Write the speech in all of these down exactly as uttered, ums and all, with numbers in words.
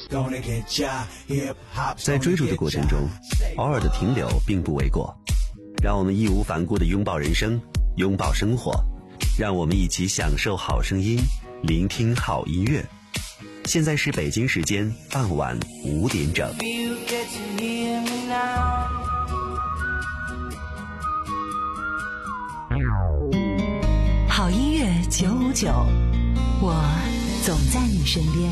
在追逐的过程中，偶尔的停留并不为过。让我们义无反顾地拥抱人生，拥抱生活，让我们一起享受好声音，聆听好音乐。现在是北京时间傍晚五点整。 好音乐九五九，我总在你身边。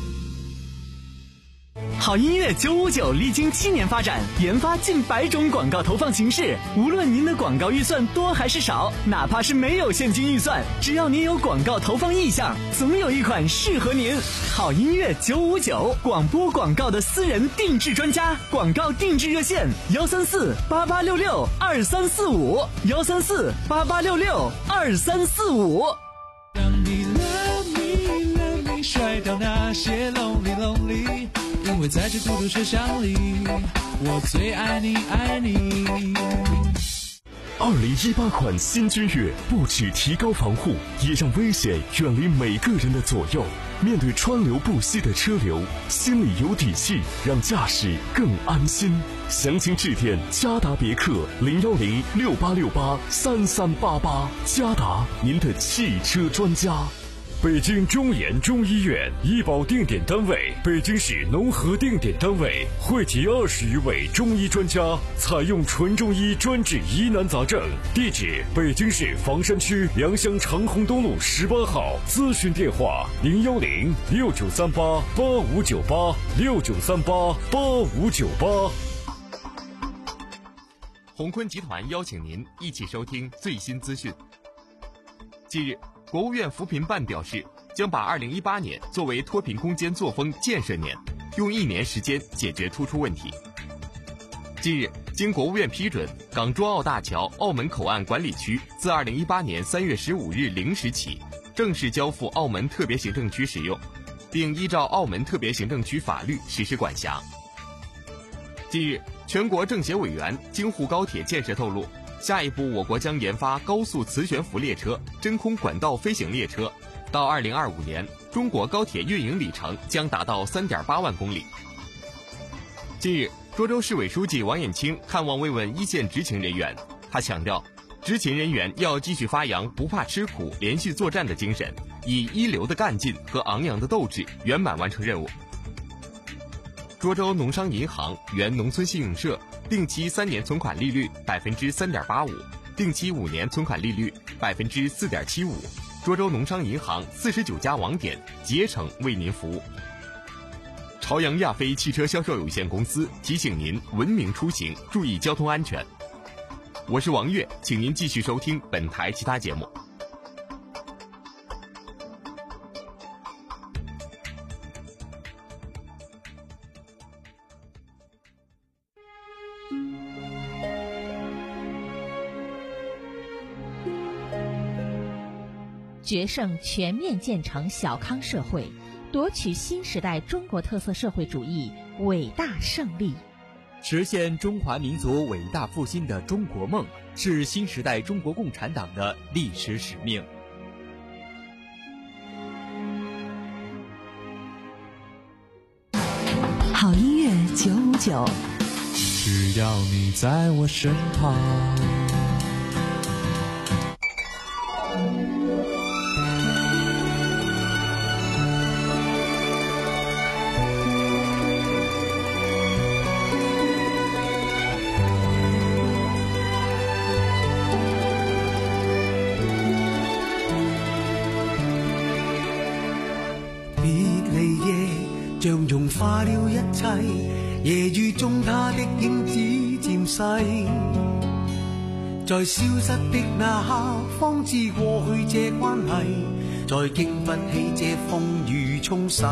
好音乐九五九历经七年发展，研发近百种广告投放形式。无论您的广告预算多还是少，哪怕是没有现金预算，只要您有广告投放意向，总有一款适合您。好音乐九五九，广播广告的私人定制专家，广告定制热线幺三四八八六六二三四五幺三四八八六六二三四五。 让你 love me love me 甩掉那些 lonely lonely，因为在这孤独车厢里，我最爱你爱你。 二零一八款新君越不只提高防护，也让危险远离每个人的左右。面对川流不息的车流，心里有底气，让驾驶更安心。详情致电嘉达别克零幺零六八六八三三八八，嘉达您的汽车专家。 北京中研中医院医保定点单位，北京市农合定点单位，汇集二十余位中医专家，采用纯中医专治疑难杂症。地址：北京市房山区良乡长虹东路十八号。咨询电话：零幺零六九三八八五九八六九三八八五九八。 鸿坤集团邀请您一起收听最新资讯。近日，国务院扶贫办表示，将把二零一八年作为脱贫攻坚作风建设年，用一年时间解决突出问题。近日，经国务院批准，港珠澳大桥澳门口岸管理区自二零一八年三月十五日零时起正式交付澳门特别行政区使用，并依照澳门特别行政区法律实施管辖。近日，全国政协委员京沪高铁建设透露，下一步我国将研发高速磁悬浮列车、真空管道飞行列车，到二零二五年，中国高铁运营里程将达到 三点八万公里。近日，涿州市委书记王艳清看望慰问一线执勤人员，他强调，执勤人员要继续发扬不怕吃苦、连续作战的精神，以一流的干劲和昂扬的斗志圆满完成任务。涿州农商银行原农村信用社定期三年存款利率百分之三点八五，定期五年存款利率百分之四点七五。涿州农商银行四十九家网点竭诚为您服务。朝阳亚飞汽车销售有限公司提醒您文明出行，注意交通安全。我是王悦，请您继续收听本台其他节目。 决胜全面建成小康社会，夺取新时代中国特色社会主义伟大胜利， 实现中华民族伟大复兴的中国梦，是新时代中国共产党的历史使命。 好音乐九五九， 只要你在我身旁。 像融化了一切，夜雨中他的影子漸細，在消失的那刻方知過去這關係，再經不起這風雨沖洗。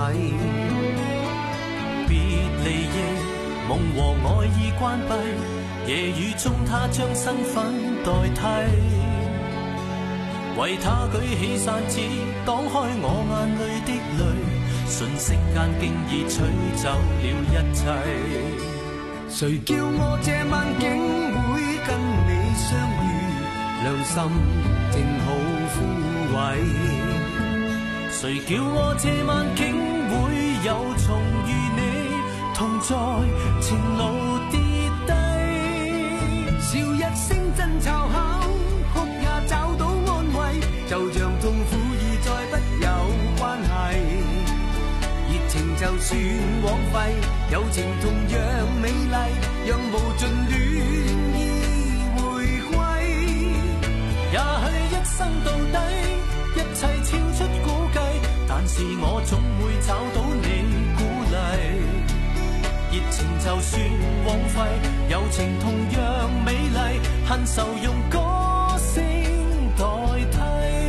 別離夜，夢和愛已關閉，夜雨中他將身份代替，為他舉起傘子擋開我眼淚的淚，瞬息間經已吹走了一切。誰叫我這晚竟會跟你相遇，良心正好枯萎。誰叫我這晚竟會有重遇你， 同在情路跌低，笑一聲真嘲巧，哭也找到安慰，就像痛苦已再不有關係。熱情就算枉費，友情同樣美麗，讓無盡戀意回歸。也許一生到底，一切超出估計，但是我總會找到你鼓勵。熱情就算枉費，友情同樣美麗，恨愁用歌聲代替。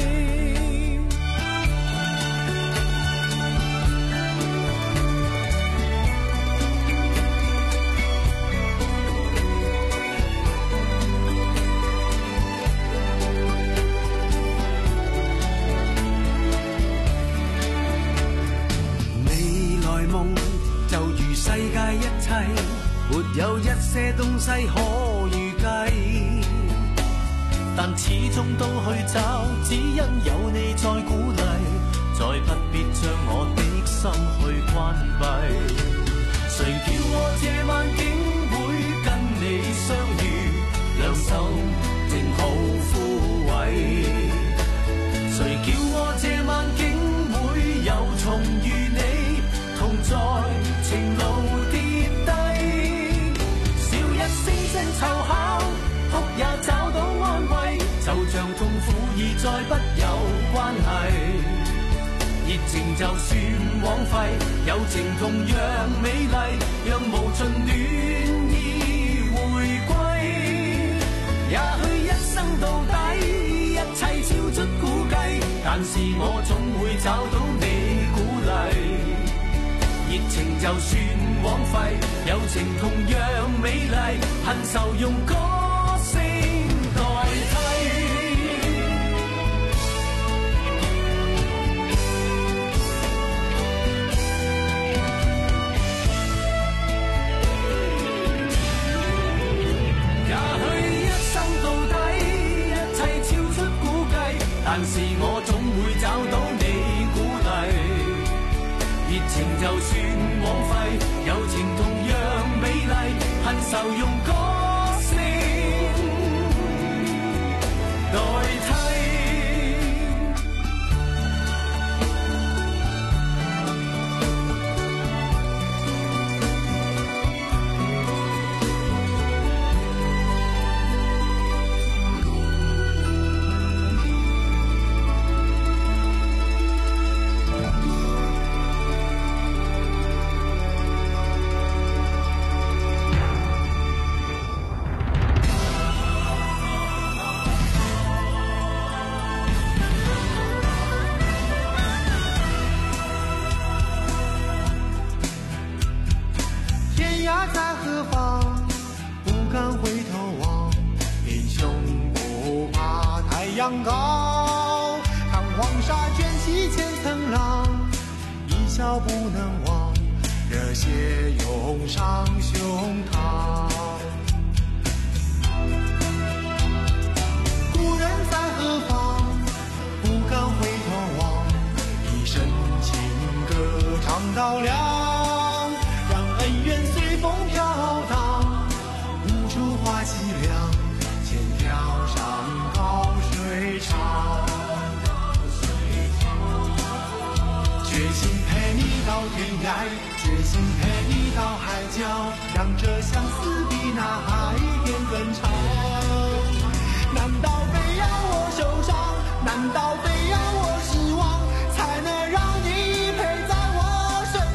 世界一切沒有一些東西可預計，但始終都去找，只因有你在鼓勵，再不必將我的心去關閉。誰叫我這晚竟會跟你相遇，兩手正好枯萎。誰叫我這晚竟會又重遇你，同在情路跌低，笑一聲聲湊巧，哭也找到安慰，就像痛苦已再不有關係。熱情就算枉費，友情同樣美麗，讓無盡戀意回歸。也許一生到底，一切超出估計，但是我總會找到你鼓勵。熱情就算枉費，友情同樣美麗，恨愁用歌聲代替。也許一生到底，一切超出估計，但是我總會找到你鼓勵。熱情就算枉費，友情同樣美麗，恨愁用歌聲代替。 高，看黄沙卷起千层浪，一笑不能忘，热血涌上胸膛。故人在何方？不敢回头望，一生情歌唱到亮，让恩怨随风飘荡，无处话凄凉，千条上高水长，决心陪你到天涯，决心陪你到海角，让这相思比那海边更长。难道非要我受伤？难道非要我失望，才能让你陪在我身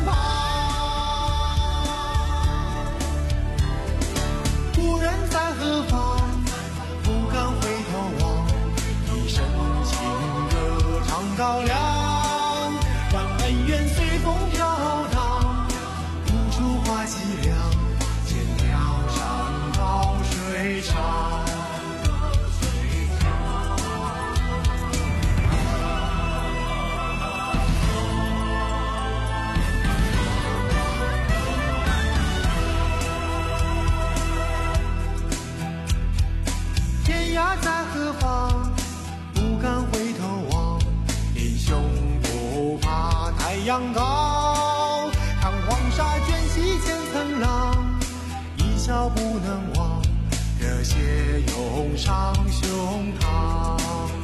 旁？故人在何方？不敢回头望，一生情歌唱到亮，让恩怨随风飘荡，无处话凄凉，千条上高水长。 笑不能忘，热血涌上胸膛。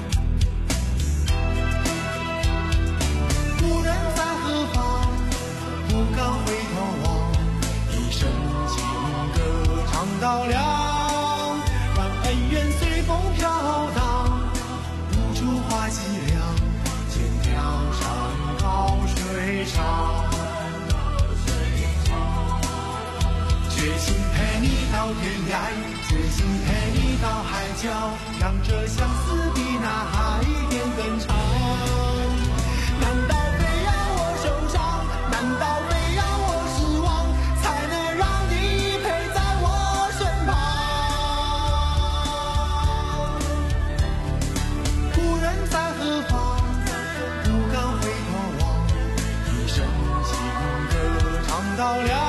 故人在何方？不敢回头望，一生情歌唱到亮，让恩怨随风飘荡，无处话凄凉，千条山高水长。决心陪你到天涯，决心陪你到海角，让这相思比那海边更长。难道非要我受伤？难道非要我失望，才能让你陪在我身旁？故人在何方？不敢回头望，一生情歌唱到亮。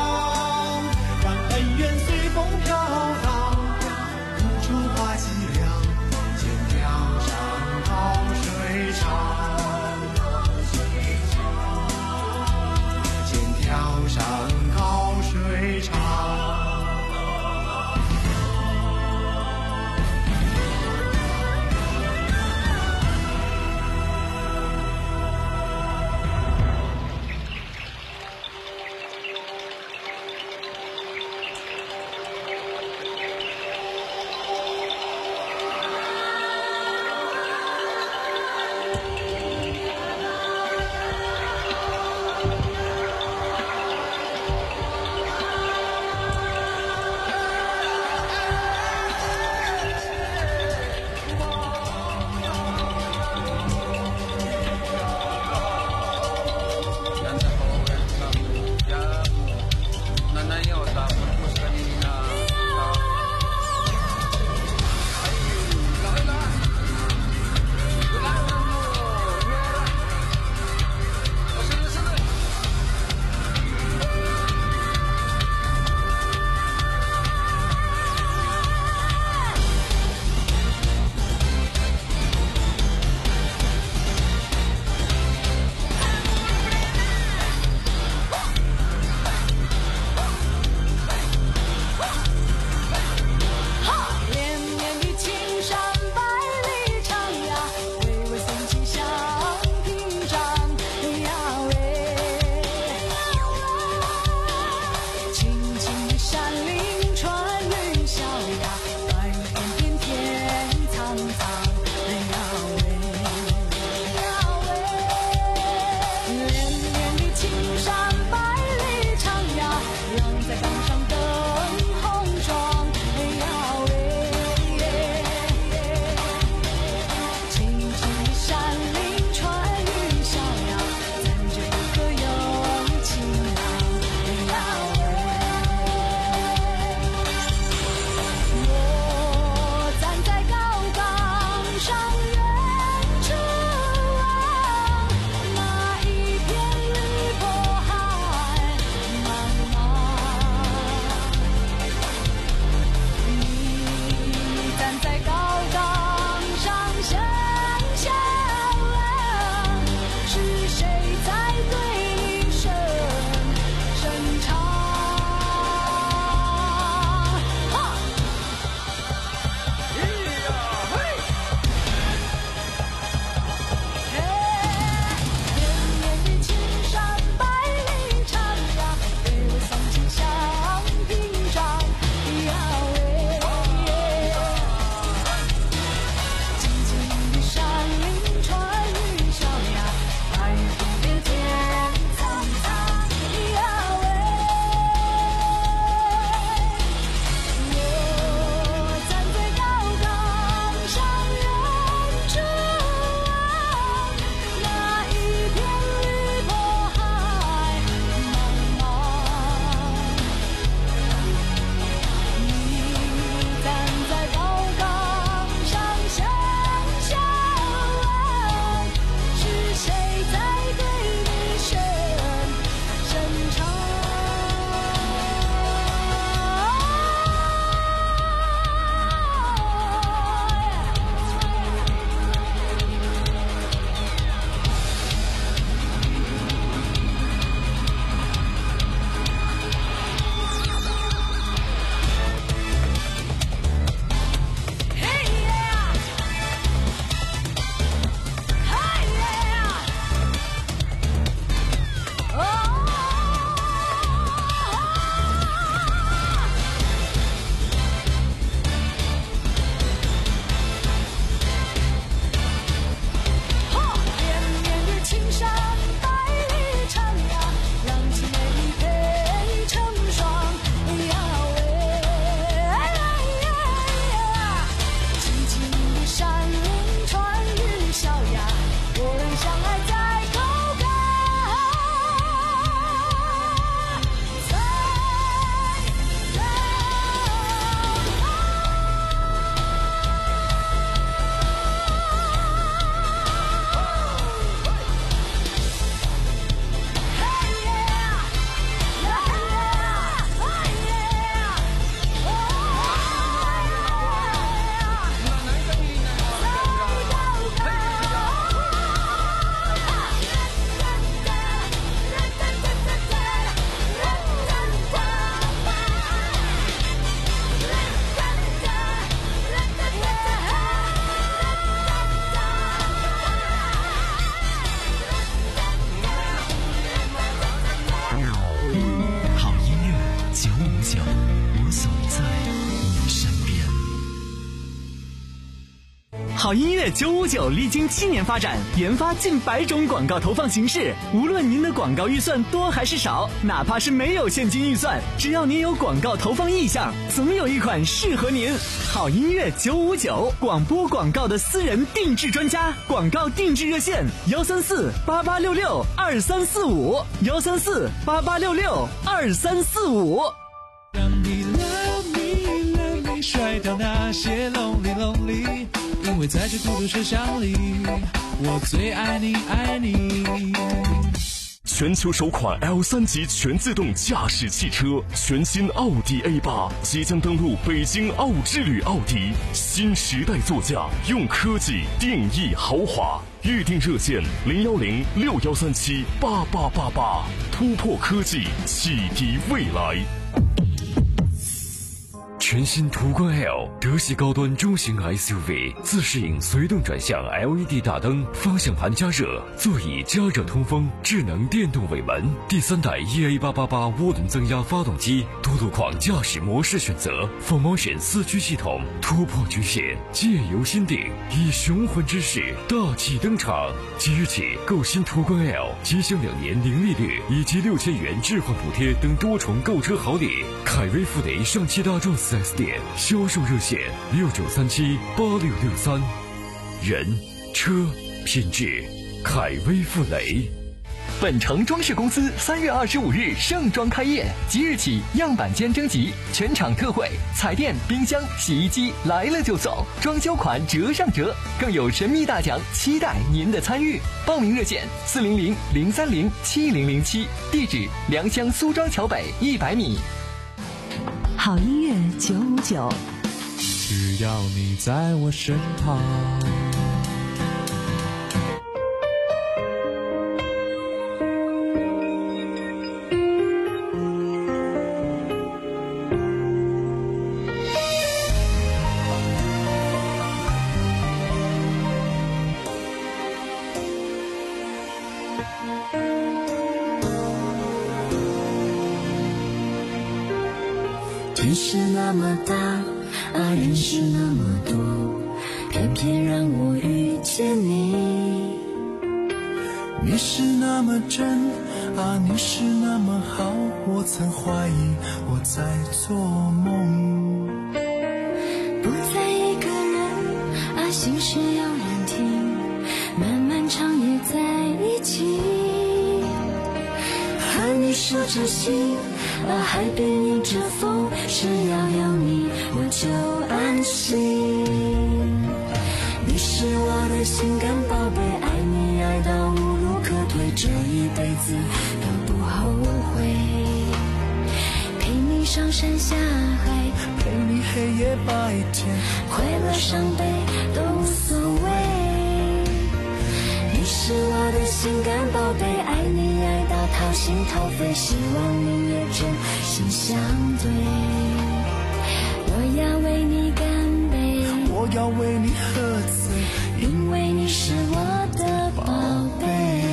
好音乐九五九历经七年发展，研发近百种广告投放形式。无论您的广告预算多还是少，哪怕是没有现金预算，只要您有广告投放意向，总有一款适合您。好音乐九五九，广播广告的私人定制专家，广告定制热线：幺三四八八六六二三四五，幺三四八八六六二三四五。 让你 love me love me 甩掉那些 lonely lonely， 因为在这孤独车厢里，我最爱你爱你。 全球首款 L 三 级全自动驾驶汽车，全新奥迪 A 八 即将登陆北京奥之旅奥迪，新时代座驾，用科技定义豪华。预定热线零幺零六幺三七八八八八，突破科技，启迪未来。 全新途观 L 德系高端中型 S U V， 自适应随动转向 L E D 大灯，方向盘加热，座椅加热通风，智能电动尾门，第三代 E A 八八八涡轮增压发动机，多路况驾驶模式选择 ，Full Motion 四驱系统，突破局限，借由心定，以雄浑之势大气登场。即日起购新途观 L， 即享两年零利率以及六千元置换补贴等多重购车好礼。凯威富雷上汽大众四 S 店销售热线六九三七八六六三，人车品质，凯威富雷。 本城装饰公司三月二十五日盛装开业，即日起样板间征集，全场特惠，彩电、冰箱、洗衣机来了就送，装修款折上折，更有神秘大奖，期待您的参与。报名热线四零零零三零七零零七，地址良乡苏庄桥北一百米。 好音乐九五九， 只要你在我身旁。 天是那么大，啊，人是那么多，偏偏让我遇见你。 你是那么真，啊，你是那么好，我曾怀疑我在做梦。 不再一个人，啊，心事有人听，漫漫长夜在一起。和你说着心，啊，海边迎着风，只要有你我就安心。你是我的心肝宝贝，爱你爱到无路可退，这一辈子都不后悔。陪你上山下海， 陪你黑夜白天， 快乐伤悲都无所谓。你是我的心肝宝贝，爱你爱到掏心掏肺，希望你也真心相对。我要为你干杯， 我要为你喝醉， 因为你是我的宝贝。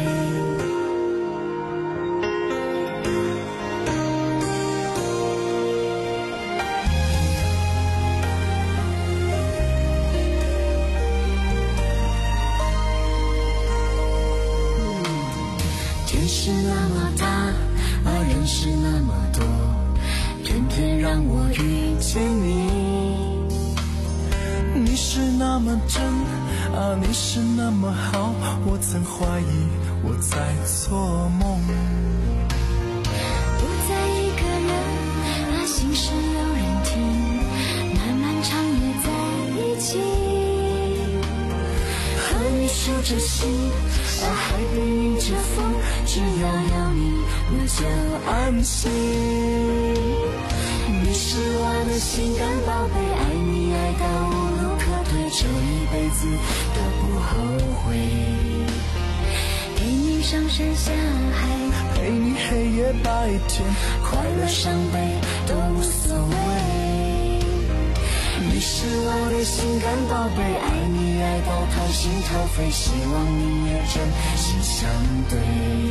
天是那么大，啊，人是那么多，偏偏让我遇见你。 你是那么真，啊，你是那么好，我曾怀疑我在做梦。 不再一个人，啊，心事有人听，漫漫长夜在一起。和你说着心，啊，海边迎着风，只要有你我就安心。你是我的心肝宝贝，爱你爱到无路可退，这一辈子都不后悔。陪你上山下海， 陪你黑夜白天， 快乐伤悲都无所谓。你是我的心肝宝贝，爱你爱到掏心掏肺，希望你也真心相对。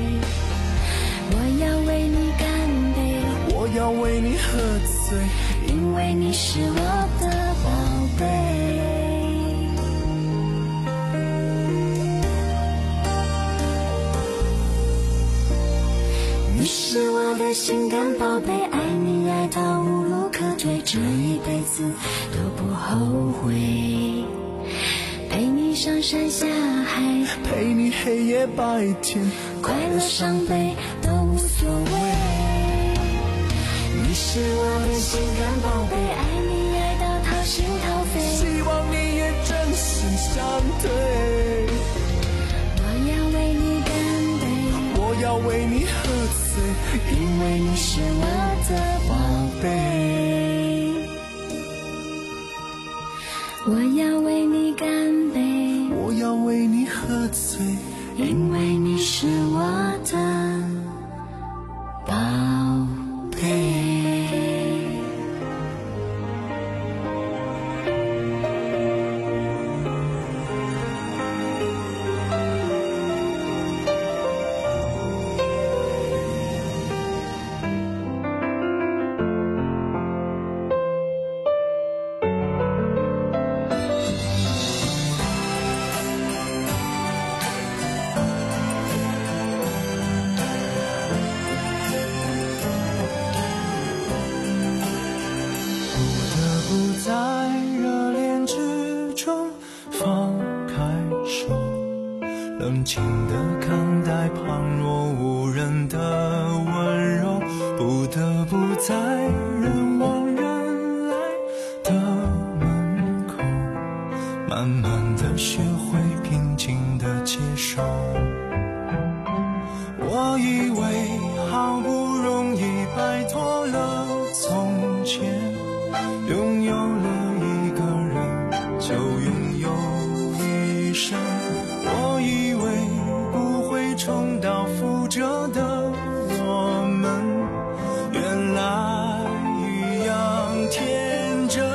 我要为你干杯， 我要为你喝醉， 因为你是我的宝贝。 的心肝宝贝，爱你爱到无路可退，这一辈子都不后悔。陪你上山下海， 陪你黑夜白天， 快乐伤悲都无所谓。你是我的心肝宝贝，爱你爱到掏心掏肺， 希望你也真心相对。 我要为你干杯， 我要为你喝醉， 因为你是我的宝贝。我要为你干杯， 我要为你喝醉， 因为你是我的宝贝。 冷静地看待旁若无人的温柔，不得不在人往人来的门口，慢慢地学会平静地接受。我以为好不容易摆脱了从前，拥有了一个人就拥有一生。我以为不会重蹈覆辙的我们，原来一样天真。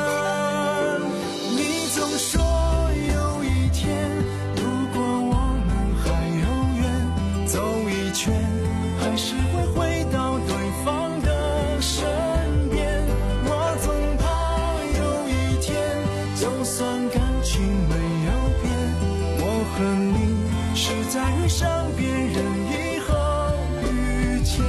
你总说有一天，如果我们还有缘，走一圈还是会回到对方的身边。我总怕有一天，就算感情没有变，我和你是在遇上别人以后遇见。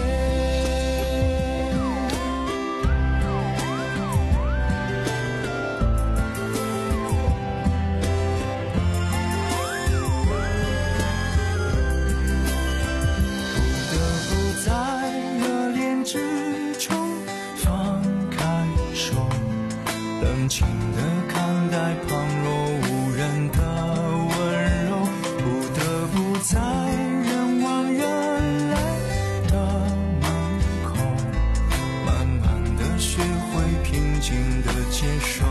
不得不在热恋之中放开手，冷静地看待旁若无人的温柔，不得不在人往人来的门口，慢慢地学会平静地接受。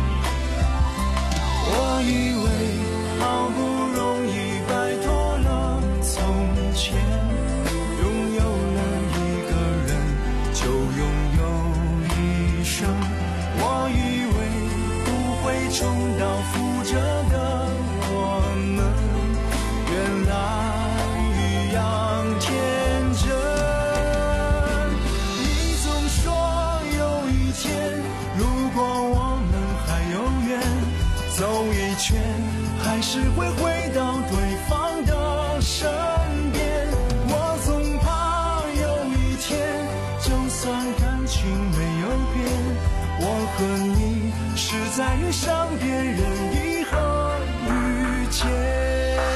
我以为好不容易摆脱了从前，拥有了一个人就拥有一生。我以为不会重蹈覆辙的我们，原来一样天真。你总说有一天，如果我们还有缘，走一圈还是会回到对方的身边。我总怕有一天，就算感情没有变，我和你是在遇上别人以后遇见。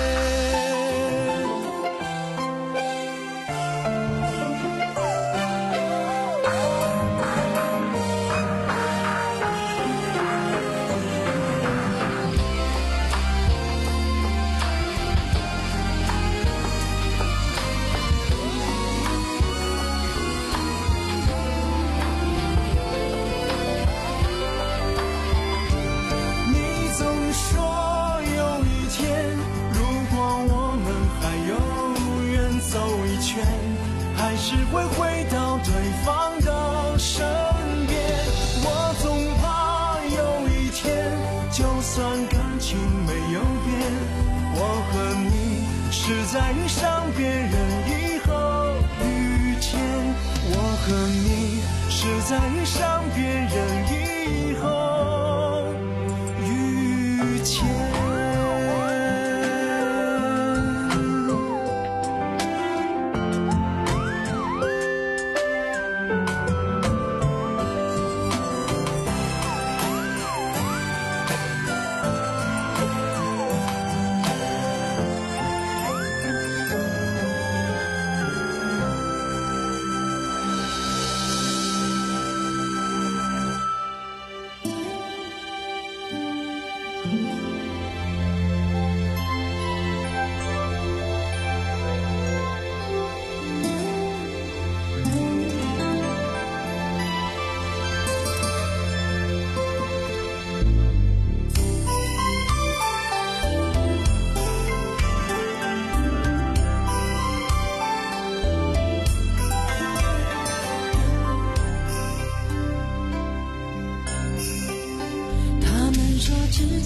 你总说有一天，如果我们还有缘，走一圈还是会回到对方的身边。我总怕有一天，就算感情没有变，我和你是在遇上别人以后遇见。我和你是在遇上别人以后遇见。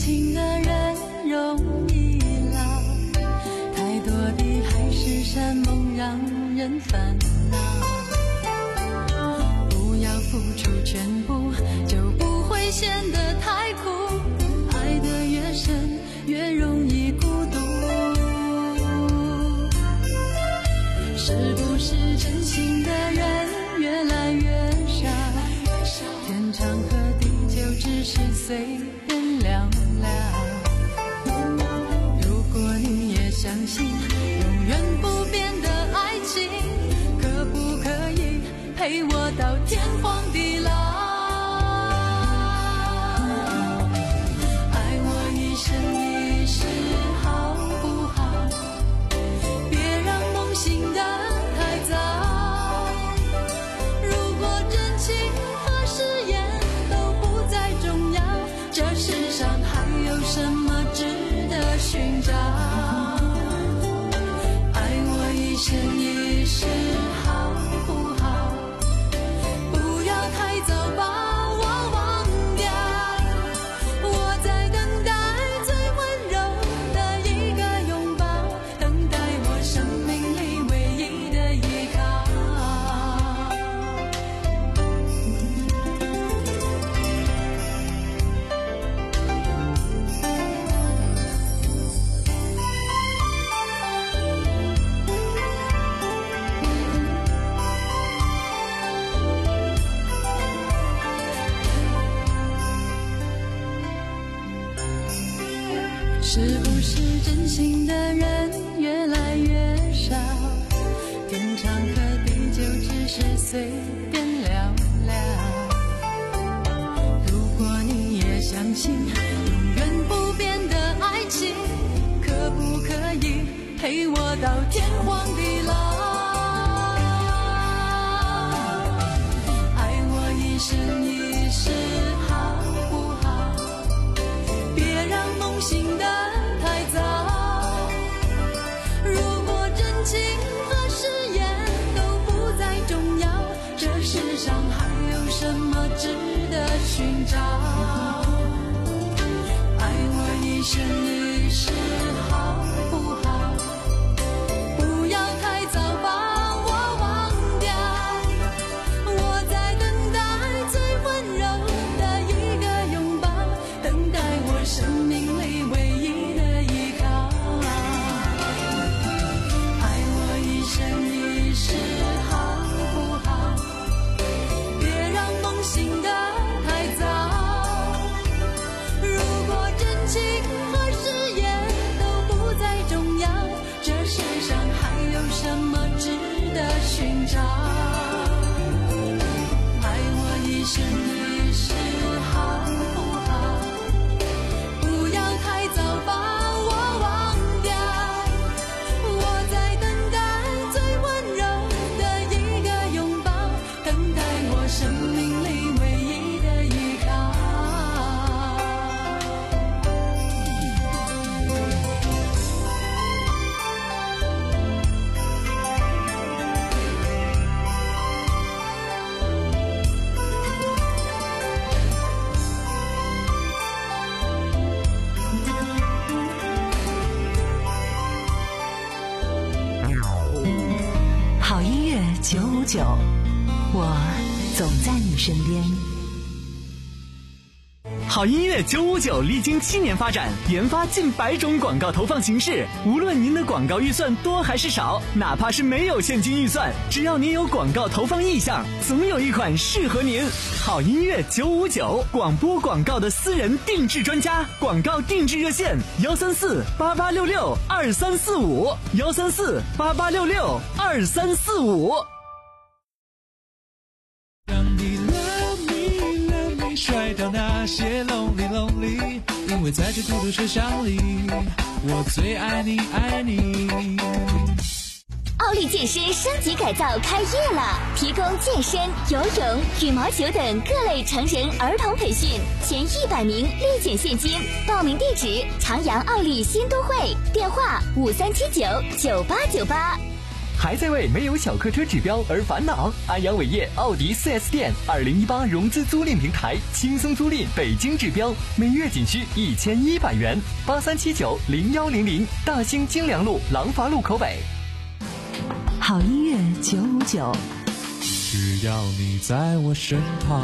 情的人容易老，太多的海誓山盟让人烦恼。不要付出全部，就不会显得太苦。爱得越深，越容易孤独。是不是真心的人越来越少？天长和地久只是随便聊聊。如果你也相信永远不变的爱情，可不可以陪我到天荒地老？爱我一生一世好不好？别让梦醒得太早。如果真情和誓言都不再重要，这世上还有什么值得寻找？爱我一生一世好不好？不要太早把我忘掉。我在等待最温柔的一个拥抱，等待我生命里唯一的依靠。是不是真心的人越来越少？天长和地久只是随便聊聊。如果你也相信永远不变的爱情，可不可以陪我到天荒地老？爱我一生一世好不好？别让梦醒得太早。如果真情和誓言都不再重要，这世上还有什么值得寻找？爱我一生一世好不好？不要太早把我忘掉。我在等待最温柔的一个拥抱，等待我生命里唯一的依靠。爱我一生一世好不好？别让梦醒得太早。如果真情和誓言都不再重要，这世上还有什么值得寻找？爱我一生一世好不好？不要太早把我忘掉。我在等待最温柔的一个拥抱，等待我生命里唯一的依靠。 好音乐九五九，我总在你身边。 好音乐九五九历经七年发展，研发近百种广告投放形式。无论您的广告预算多还是少，哪怕是没有现金预算，只要您有广告投放意向，总有一款适合您。好音乐九五九，广播广告的私人定制专家，广告定制热线：幺三四八八六六二三四五，幺三四八八六六二三四五。 让你 love me love me 甩掉那些 lonely lonely， 因为在这孤独车厢里，我最爱你爱你。 奥利健身升级改造开业了，提供健身、游泳、羽毛球等各类成人儿童培训，前一百名立减现金。报名地址：长阳奥利新都会，电话五三七九九八九八。 还在为没有小客车指标而烦恼？安阳伟业奥迪 四 S 店二零一八融资租赁平台，轻松租赁北京指标，每月仅需一千一百元。八三七九零幺零零，大兴京良路廊坊路口北。 好音乐九五九， 只要你在我身旁。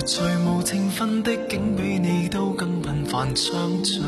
最無情分的竟比你都更頻繁相聚，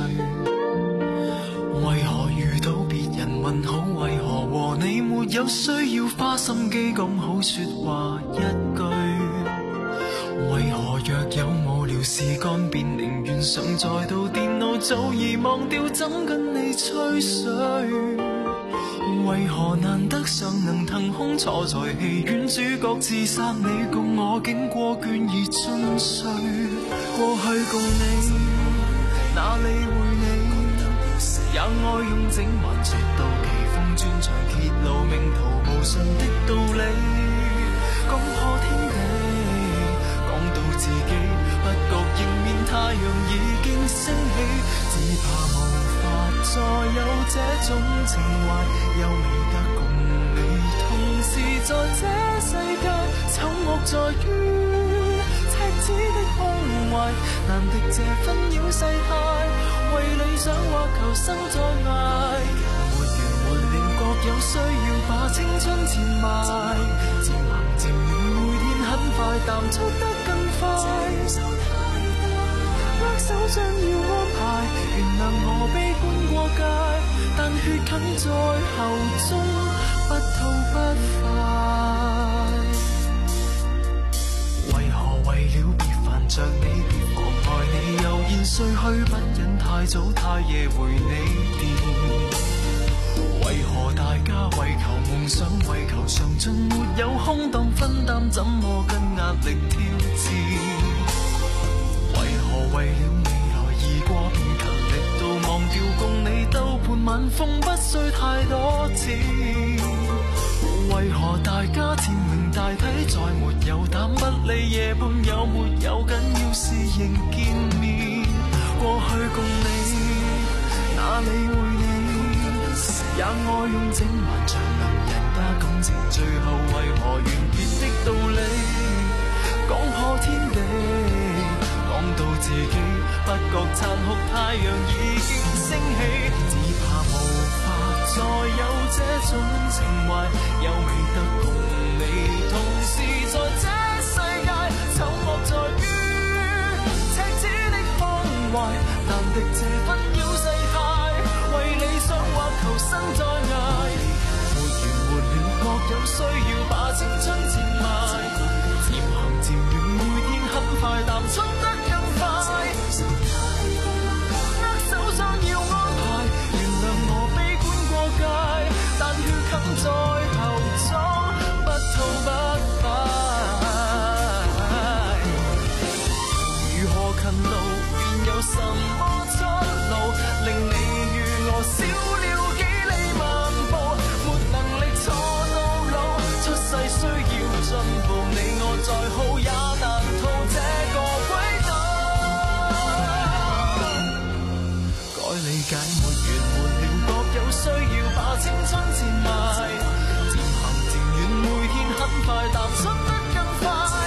為何遇到別人問好，為何和你沒有需要花心機講好說話一句，為何若有無聊事幹便寧願上載到電腦，早已忘掉怎跟你吹水，為何難得上能騰空坐在戲院，主角自殺你共我經過倦意盡碎，過去共你哪理會你，也愛用整晚說到奇峰專場揭露命途無盡的道理，講破天地，講到自己不覺迎面太陽已經升起，只怕無法再有這種情懷，優美得共你同時在這世界，醜惡在於赤子的胸懷，難敵這紛擾世態，為理想或求生在捱，沒完沒了各有需要把青春賤賣，漸行漸遠每天很快淡出得更快，握手將要安排，原諒我悲觀過界，但血近在喉中不吐不快，為何為了別煩着你，別妨礙你悠然睡去，不忍太早太夜回你電，為何大家為求夢想為求上進，沒有空檔分擔，怎麼跟壓力挑戰，為何為了未來易過便勤力到忘掉共你兜盤晚風不需太多錢，為何大家天明大體再沒有膽不理夜半有沒有緊要事仍見面，過去共你哪理會你，也愛用整晚長能人家感情，最後為何完結的道理，講破天地，講到自己不覺殘酷太陽已經升起，只怕無法再有這種情懷，優美得共你同時在這世界，醜惡在於赤子的胸懷，難敵這紛擾世態，為理想或求生在捱，沒完沒了各有需要把青春賤賣，漸行漸遠每天很快淡出得更快，握手將要安排，原諒我悲觀過界，但血近在喉中不吐不快，如何勤勞便有什麼出路，令你與我少了幾里漫步，沒能力錯到老，出世需要進步，你我再好也難逃這個軌道，該理解沒完沒了各有需要把青春賤賣，漸行漸遠每天很快淡出得更快，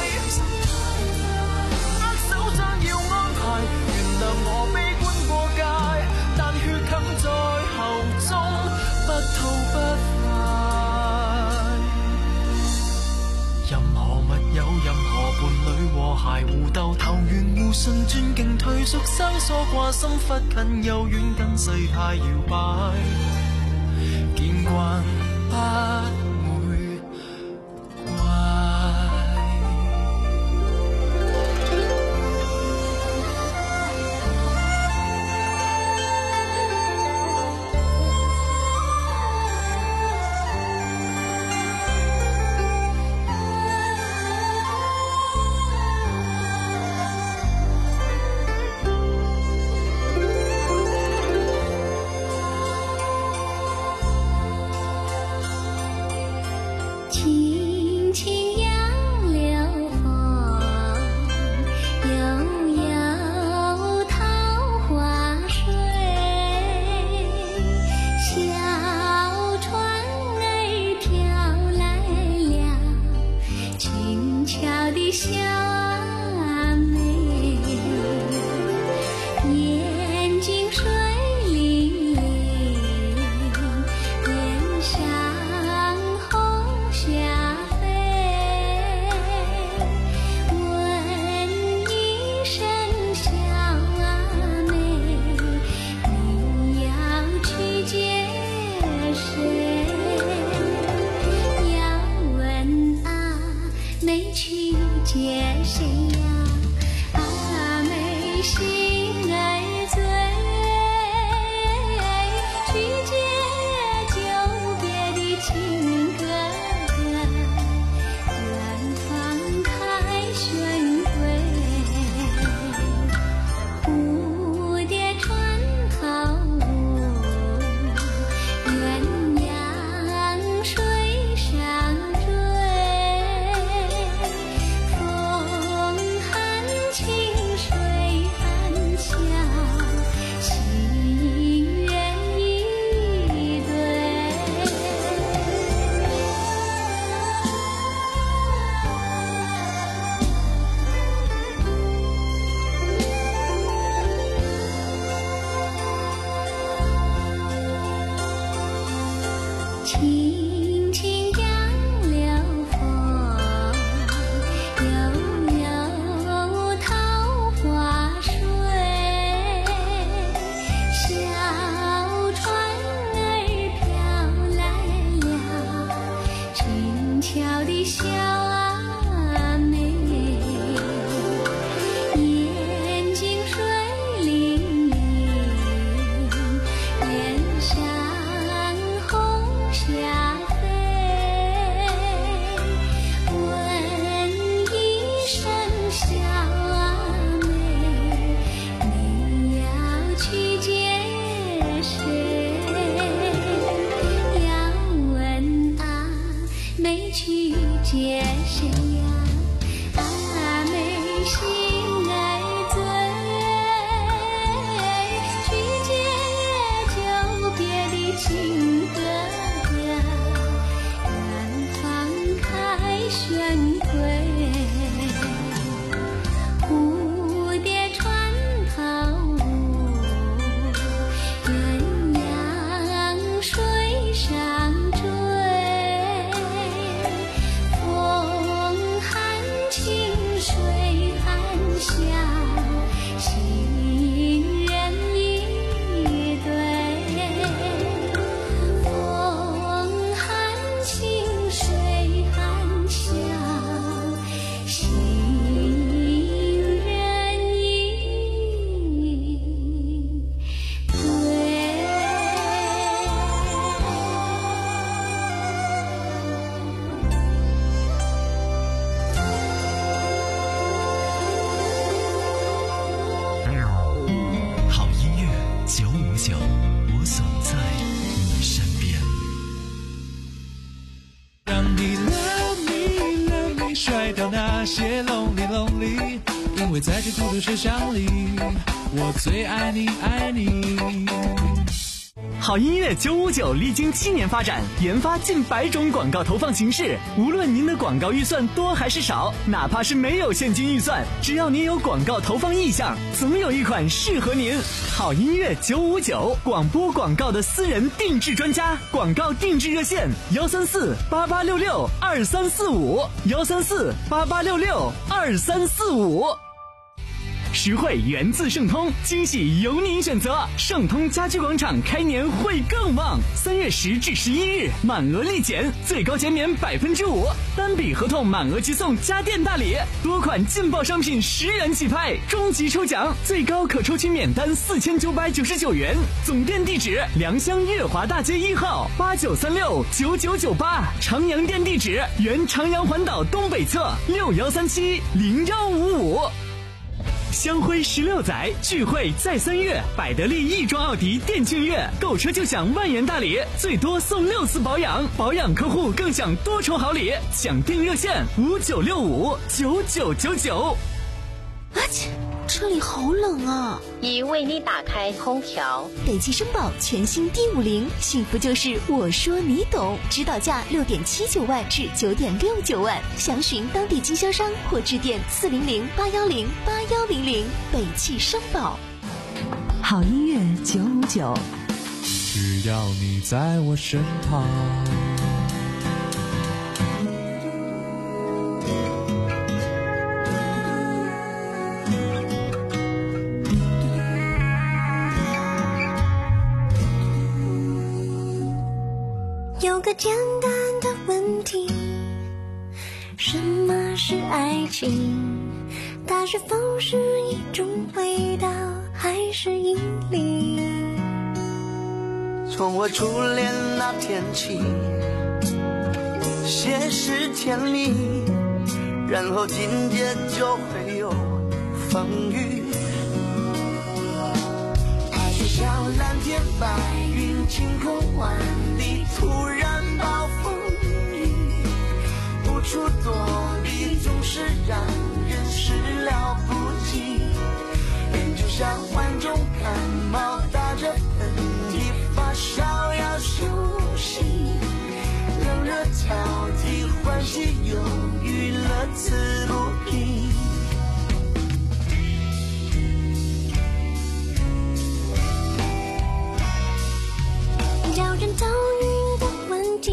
握手將要安排，原諒我悲觀過界，但血近在喉中不吐不快，任何密友任何伴侶和諧互鬥，投緣互信尊敬退縮生疏掛心忽近又遠跟世態搖擺，見慣不會怪。 轻轻杨柳风，悠悠桃花水，小船儿飘来了，轻巧的小妹，眼睛水灵灵，脸上红霞飞，问一声小妹，你要去见谁？要问阿妹去见谁呀？阿妹心儿醉，去见久别的亲哥哥，远方开旋归，蝴蝶穿桃舞，鸳鸯水上追，风含情水含笑，行人一对。风含情水含笑，行人一对。 好音乐九五九，我总在你身边。 让你 love me love me 甩掉那些 lonely lonely， 因为在这孤独车厢里，我最爱你爱你。 好音乐九五九历经七年发展，研发近百种广告投放形式。无论您的广告预算多还是少，哪怕是没有现金预算，只要您有广告投放意向，总有一款适合您。好音乐九五九，广播广告的私人定制专家，广告定制热线：幺三四八八六六二三四五，幺三四八八六六二三四五。实惠源自盛通，惊喜由您选择。盛通家居广场开年会更旺，三月十至十一日满额立减，最高减免百分之五，单笔合同满额即送家电大礼，多款劲爆商品十元起拍，终极抽奖最高可抽取免单四千九百九十九元。总店地址：良乡月华大街一号八九三六九九九八，长阳店地址：原长阳环岛东北侧六幺三七零幺五五。香辉十六载，聚会在三月，百得利亦庄奥迪店庆月，购车就享万元大礼，最多送六次保养，保养客户更享多重好礼。抢订热线：五九六五九九九九。 啊切，这里好冷啊！ 已为你打开空调。 北汽绅宝全新 D 五零，幸福就是我说你懂，指导价六点七九万至九点六九万，详询当地经销商或致电四零零八幺零八幺零零。北汽绅宝。 好音乐九五九， 只要你在我身旁。 有个简单的问题，什么是爱情？它是否是一种味道，还是引力？ 从我初恋那天起，先是甜蜜，然后紧接就会有风雨。它就像蓝天白云，晴空万里，突然暴风雨，无处躲避，总是让人始料不及。人就像患重感冒，打着喷嚏，发烧要休息，冷热交替，欢喜忧郁，乐此不疲。 叫人头晕的问题，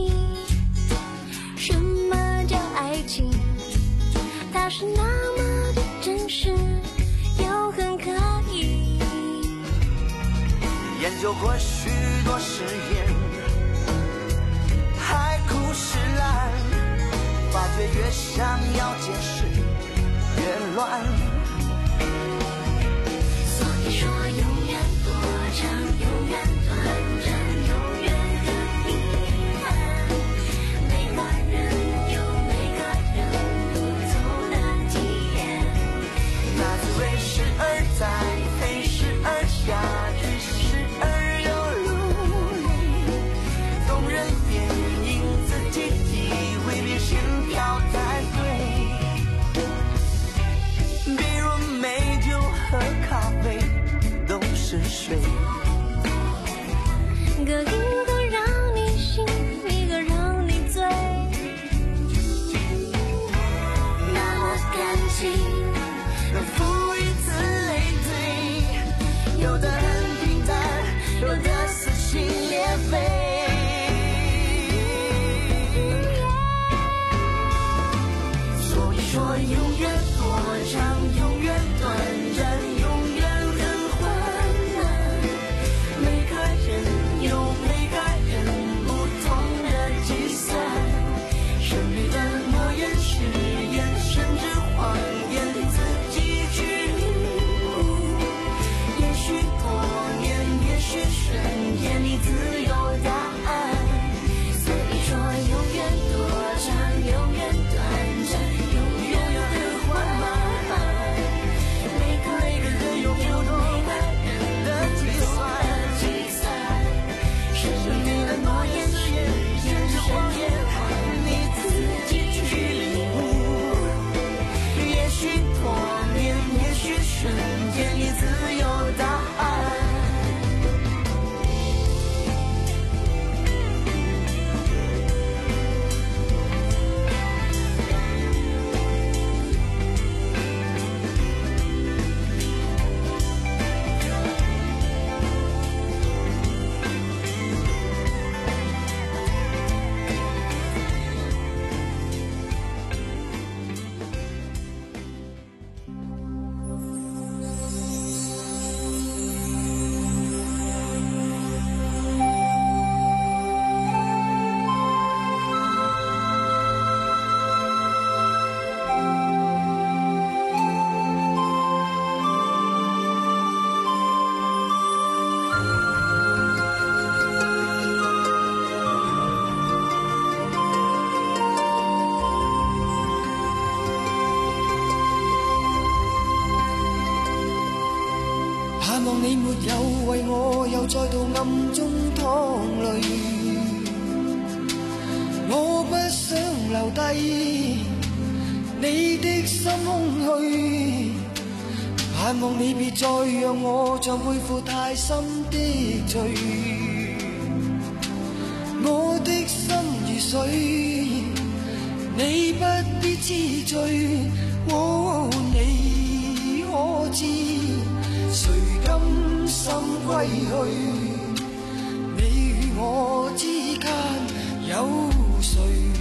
走过许多誓言，海枯石烂，发觉越想要解释越乱。 所以说永远多长，永远短暂，永远很遗憾。每个人有每个人不同的体验， 那滋味时而在，飞时而下，只时而有流泪。动人电影自己以为比心跳才对，比如美酒和咖啡都是水， 个一个让你醒，一个让你醉。那么感情能赋予此类推，有的很平淡，有的撕心裂肺。所以说永远多长，永远短暂，永远很患难。每个人有每个人不同的计算，生命的诺言、誓言，甚至谎言，自己去领悟。也许多年，也许瞬间，你自有答案。所以说永远多长，永远短暂，永远很缓慢。每个人有不同的计算，生命的诺言、誓言，甚至谎言，你自己去领悟。也许多年，也许瞬间，你自有答案。 盼望你没有为我又再度暗中淌泪，我不想留低你的心空虚，盼望你别再让我像背负太深的罪，我的心如水，你不必知罪，哦，你可知谁甘心归去？你与我之间有谁？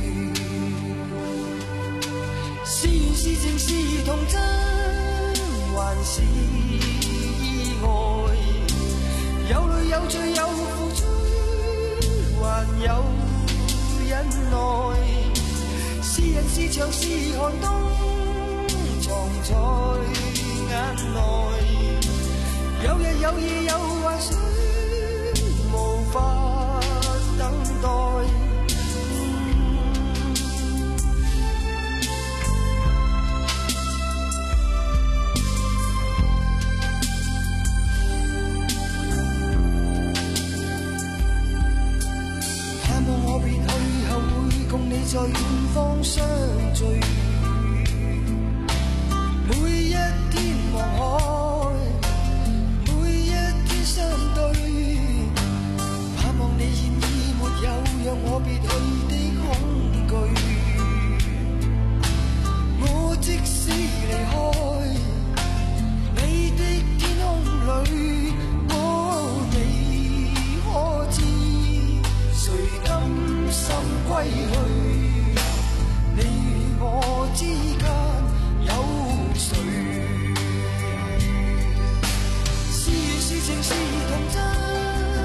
是缘是情是童真，还是意外？有泪有罪有付出，还有忍耐。是人是牆是寒冬，藏在眼内。有日有夜有幻想，无法等待。盼望我別去後會共你在遠方相聚，每一天望海，相對，盼望你現已沒有讓我別去的恐懼。我即使離開你的天空裏，哦，你可知誰甘心歸去？你與我之間有誰？是緣是情是童真，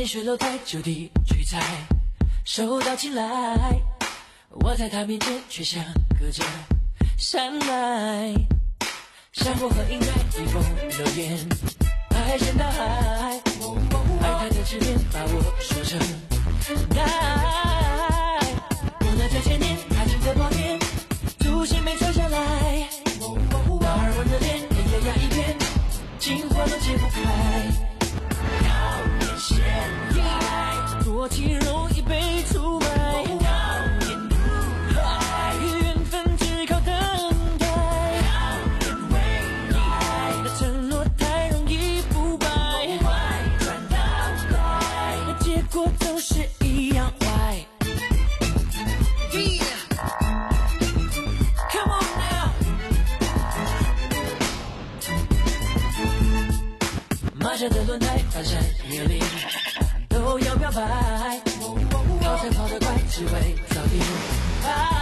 近水楼台就地取材，受到青睐，我在他面前却像隔着山脉。山坡和阴霾，逆风流言，排山倒海，爱他的痴恋把我说成爱。我那这千年爱情的光年，图形没传下来，那耳闻的脸，咿呀呀一片，情话都解不开。要变现爱，多情容易被出卖。缘分只靠等待，承诺太容易腐败，结果都是一样坏。Come on now， 马车的轮胎翻山越岭，都要表白，跑才跑得快，只会早点。